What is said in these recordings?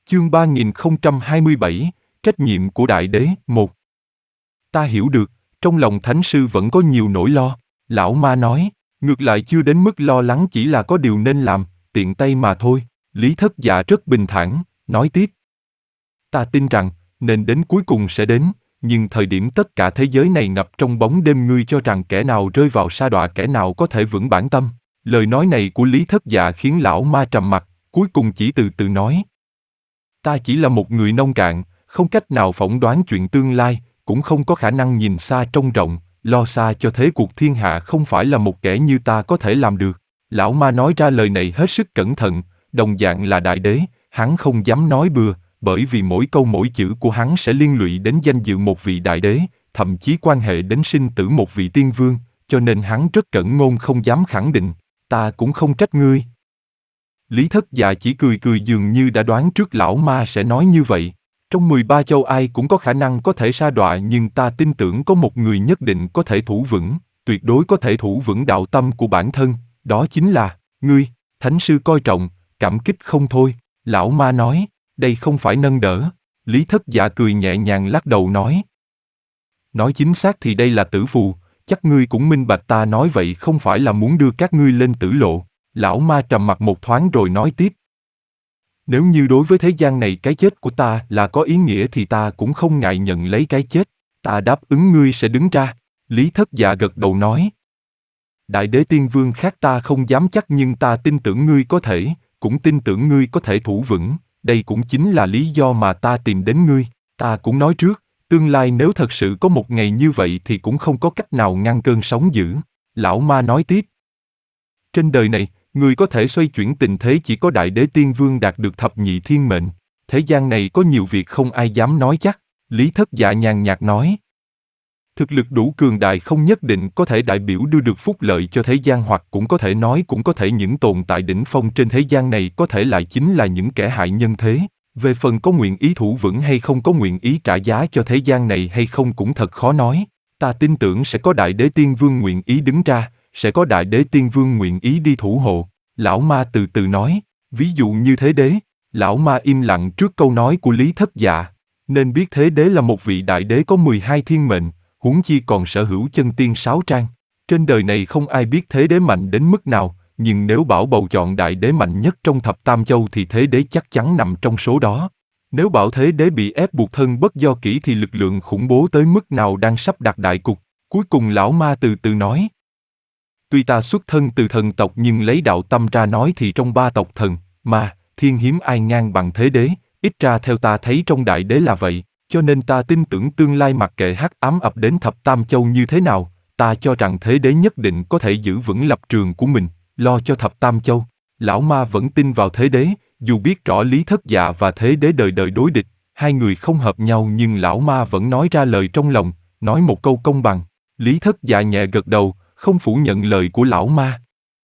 Chương 3027, Trách nhiệm của Đại Đế. 1. Ta hiểu được, trong lòng Thánh Sư vẫn có nhiều nỗi lo. Lão Ma nói, ngược lại chưa đến mức lo lắng, chỉ là có điều nên làm, tiện tay mà thôi. Lý Thất Dạ rất bình thản, nói tiếp. Ta tin rằng, nên đến cuối cùng sẽ đến, nhưng thời điểm tất cả thế giới này ngập trong bóng đêm, ngươi cho rằng kẻ nào rơi vào sa đọa, kẻ nào có thể vững bản tâm. Lời nói này của Lý Thất Dạ khiến lão Ma trầm mặc, cuối cùng chỉ từ từ nói. Ta chỉ là một người nông cạn, không cách nào phỏng đoán chuyện tương lai, cũng không có khả năng nhìn xa trông rộng, lo xa cho thế cuộc thiên hạ, không phải là một kẻ như ta có thể làm được. Lão Ma nói ra lời này hết sức cẩn thận, đồng dạng là đại đế, hắn không dám nói bừa, bởi vì mỗi câu mỗi chữ của hắn sẽ liên lụy đến danh dự một vị đại đế, thậm chí quan hệ đến sinh tử một vị tiên vương, cho nên hắn rất cẩn ngôn, không dám khẳng định. Ta cũng không trách ngươi. Lý Thất Dạ chỉ cười cười, dường như đã đoán trước lão Ma sẽ nói như vậy. Trong 13 châu ai cũng có khả năng có thể sa đọa, nhưng ta tin tưởng có một người nhất định có thể thủ vững, tuyệt đối có thể thủ vững đạo tâm của bản thân, đó chính là ngươi. Thánh Sư coi trọng, cảm kích không thôi. Lão Ma nói, đây không phải nâng đỡ. Lý Thất Dạ cười nhẹ nhàng lắc đầu nói. Nói chính xác thì đây là tử phù, chắc ngươi cũng minh bạch ta nói vậy không phải là muốn đưa các ngươi lên tử lộ. Lão Ma trầm mặc một thoáng rồi nói tiếp. Nếu như đối với thế gian này cái chết của ta là có ý nghĩa thì ta cũng không ngại nhận lấy cái chết. Ta đáp ứng ngươi sẽ đứng ra. Lý Thất Dạ gật đầu nói. Đại Đế Tiên Vương khác ta không dám chắc, nhưng ta tin tưởng ngươi có thể, cũng tin tưởng ngươi có thể thủ vững. Đây cũng chính là lý do mà ta tìm đến ngươi. Ta cũng nói trước, tương lai nếu thật sự có một ngày như vậy thì cũng không có cách nào ngăn cơn sóng dữ. Lão Ma nói tiếp. Trên đời này, người có thể xoay chuyển tình thế chỉ có Đại Đế Tiên Vương đạt được thập nhị thiên mệnh. Thế gian này có nhiều việc không ai dám nói chắc. Lý Thất Dạ nhàn nhạt nói. Thực lực đủ cường đại không nhất định có thể đại biểu đưa được phúc lợi cho thế gian, hoặc cũng có thể nói cũng có thể những tồn tại đỉnh phong trên thế gian này có thể lại chính là những kẻ hại nhân thế. Về phần có nguyện ý thủ vững hay không, có nguyện ý trả giá cho thế gian này hay không cũng thật khó nói. Ta tin tưởng sẽ có Đại Đế Tiên Vương nguyện ý đứng ra, sẽ có Đại Đế Tiên Vương nguyện ý đi thủ hộ. Lão Ma từ từ nói, ví dụ như Thế Đế. Lão Ma im lặng trước câu nói của Lý Thất Dạ. Nên biết Thế Đế là một vị đại đế có 12 thiên mệnh, huống chi còn sở hữu chân tiên 6 trang. Trên đời này không ai biết Thế Đế mạnh đến mức nào, nhưng nếu bảo bầu chọn đại đế mạnh nhất trong thập tam châu thì Thế Đế chắc chắn nằm trong số đó. Nếu bảo Thế Đế bị ép buộc thân bất do kỷ thì lực lượng khủng bố tới mức nào đang sắp đặt đại cục. Cuối cùng Lão Ma từ từ nói. Tuy ta xuất thân từ thần tộc nhưng lấy đạo tâm ra nói thì trong ba tộc thần, ma, thiên hiếm ai ngang bằng Thế Đế, ít ra theo ta thấy trong đại đế là vậy, cho nên ta tin tưởng tương lai mặc kệ hắc ám ập đến thập tam châu như thế nào, ta cho rằng Thế Đế nhất định có thể giữ vững lập trường của mình, lo cho thập tam châu. Lão Ma vẫn tin vào Thế Đế, dù biết rõ Lý Thất Dạ và Thế Đế đời đời đối địch, hai người không hợp nhau, nhưng Lão Ma vẫn nói ra lời trong lòng, nói một câu công bằng. Lý Thất Dạ nhẹ gật đầu, không phủ nhận lời của Lão Ma.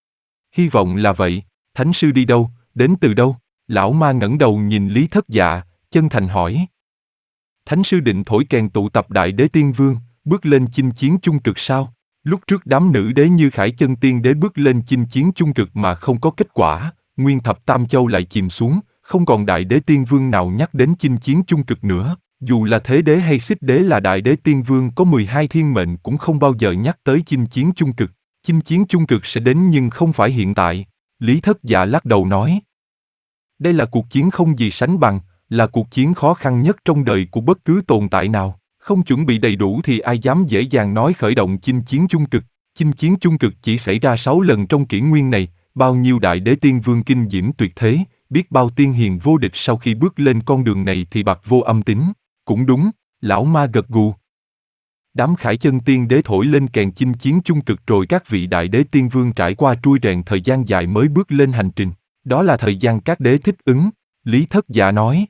Hy vọng là vậy. Thánh Sư đi đâu, đến từ đâu? Lão Ma ngẩng đầu nhìn Lý Thất Dạ, chân thành hỏi. Thánh Sư định thổi kèn tụ tập Đại Đế Tiên Vương, bước lên chinh chiến chung cực sao? Lúc trước đám nữ đế như Khải Chân Tiên Đế bước lên chinh chiến chung cực mà không có kết quả, nguyên thập tam châu lại chìm xuống, không còn Đại Đế Tiên Vương nào nhắc đến chinh chiến chung cực nữa. Dù là Thế Đế hay Xích Đế là Đại Đế Tiên Vương có 12 thiên mệnh cũng không bao giờ nhắc tới chinh chiến chung cực. Chinh chiến chung cực sẽ đến nhưng không phải hiện tại. Lý Thất Dạ lắc đầu nói. Đây là cuộc chiến không gì sánh bằng, là cuộc chiến khó khăn nhất trong đời của bất cứ tồn tại nào. Không chuẩn bị đầy đủ thì ai dám dễ dàng nói khởi động chinh chiến chung cực. Chinh chiến chung cực chỉ xảy ra 6 lần trong kỷ nguyên này, bao nhiêu Đại Đế Tiên Vương kinh diễm tuyệt thế, biết bao tiên hiền vô địch sau khi bước lên con đường này thì bạc vô âm tín. Cũng đúng, Lão Ma gật gù. Đám Khải Chân Tiên Đế thổi lên kèn chinh chiến chung cực rồi các vị Đại Đế Tiên Vương trải qua trui rèn thời gian dài mới bước lên hành trình. Đó là thời gian các đế thích ứng, Lý Thất Dạ nói.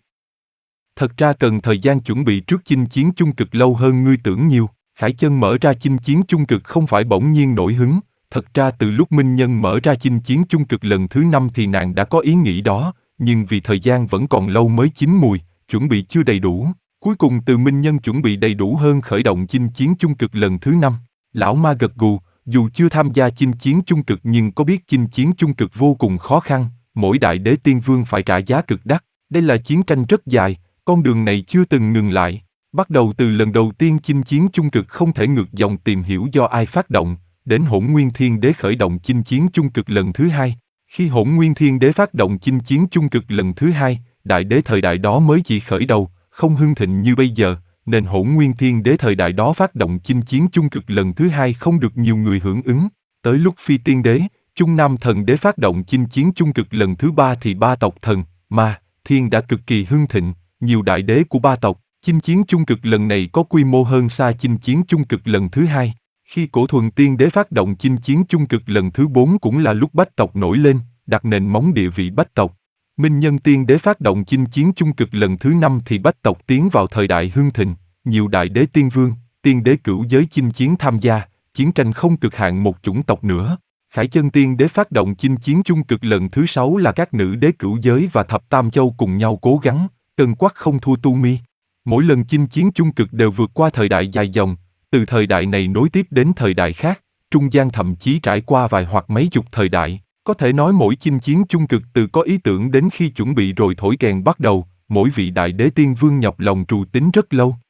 Thật ra cần thời gian chuẩn bị trước chinh chiến chung cực lâu hơn ngươi tưởng nhiều. Khải Chân mở ra chinh chiến chung cực không phải bỗng nhiên nổi hứng, thật ra từ lúc Minh Nhân mở ra chinh chiến chung cực lần thứ 5 thì nàng đã có ý nghĩ đó, nhưng vì thời gian vẫn còn lâu mới chín mùi, chuẩn bị chưa đầy đủ. Cuối cùng từ Minh Nhân chuẩn bị đầy đủ hơn khởi động chinh chiến chung cực lần thứ 5. Lão Ma gật gù, dù chưa tham gia chinh chiến chung cực nhưng có biết chinh chiến chung cực vô cùng khó khăn, mỗi Đại Đế Tiên Vương phải trả giá cực đắt. Đây là chiến tranh rất dài, con đường này chưa từng ngừng lại. Bắt đầu từ lần đầu tiên chinh chiến chung cực không thể ngược dòng tìm hiểu do ai phát động, đến Hỗn Nguyên Thiên Đế khởi động chinh chiến chung cực lần thứ hai. Khi Hỗn Nguyên Thiên Đế phát động chinh chiến chung cực lần thứ hai, Đại Đế thời đại đó mới chỉ khởi đầu, không hưng thịnh như bây giờ, nên Hỗn Nguyên Thiên Đế thời đại đó phát động chinh chiến chung cực lần thứ hai không được nhiều người hưởng ứng. Tới lúc Phi Tiên Đế, Trung Nam Thần Đế phát động chinh chiến chung cực lần thứ ba thì ba tộc Thần, Ma, Thiên đã cực kỳ hưng thịnh, nhiều đại đế của ba tộc. Chinh chiến chung cực lần này có quy mô hơn xa chinh chiến chung cực lần thứ hai. Khi Cổ Thuần Tiên Đế phát động chinh chiến chung cực lần thứ 4 cũng là lúc Bách tộc nổi lên, đặt nền móng địa vị Bách tộc. Minh Nhân Tiên Đế phát động chinh chiến chung cực lần thứ 5 thì Bách tộc tiến vào thời đại hưng thịnh, nhiều đại đế tiên vương, tiên đế cửu giới chinh chiến tham gia, chiến tranh không cực hạn một chủng tộc nữa. Khải Chân Tiên Đế phát động chinh chiến chung cực lần thứ 6 là các nữ đế cửu giới và thập tam châu cùng nhau cố gắng, cân quắc không thua Tu Mi. Mỗi lần chinh chiến chung cực đều vượt qua thời đại dài dòng, từ thời đại này nối tiếp đến thời đại khác, trung gian thậm chí trải qua vài hoặc mấy chục thời đại. Có thể nói mỗi chinh chiến chung cực từ có ý tưởng đến khi chuẩn bị rồi thổi kèn bắt đầu, mỗi vị đại đế tiên vương nhọc lòng trù tính rất lâu.